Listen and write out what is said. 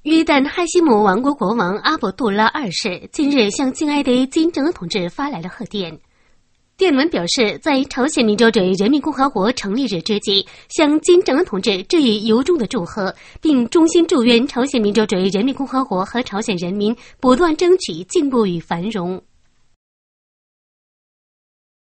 约旦哈希姆王国国王阿卜杜拉二世近日向敬爱的金正恩同志发来了贺电。电文表示，在朝鲜民主主义人民共和国成立日之际，向金正恩同志致以由衷的祝贺，并衷心祝愿朝鲜民主主义人民共和国和朝鲜人民不断争取进步与繁荣。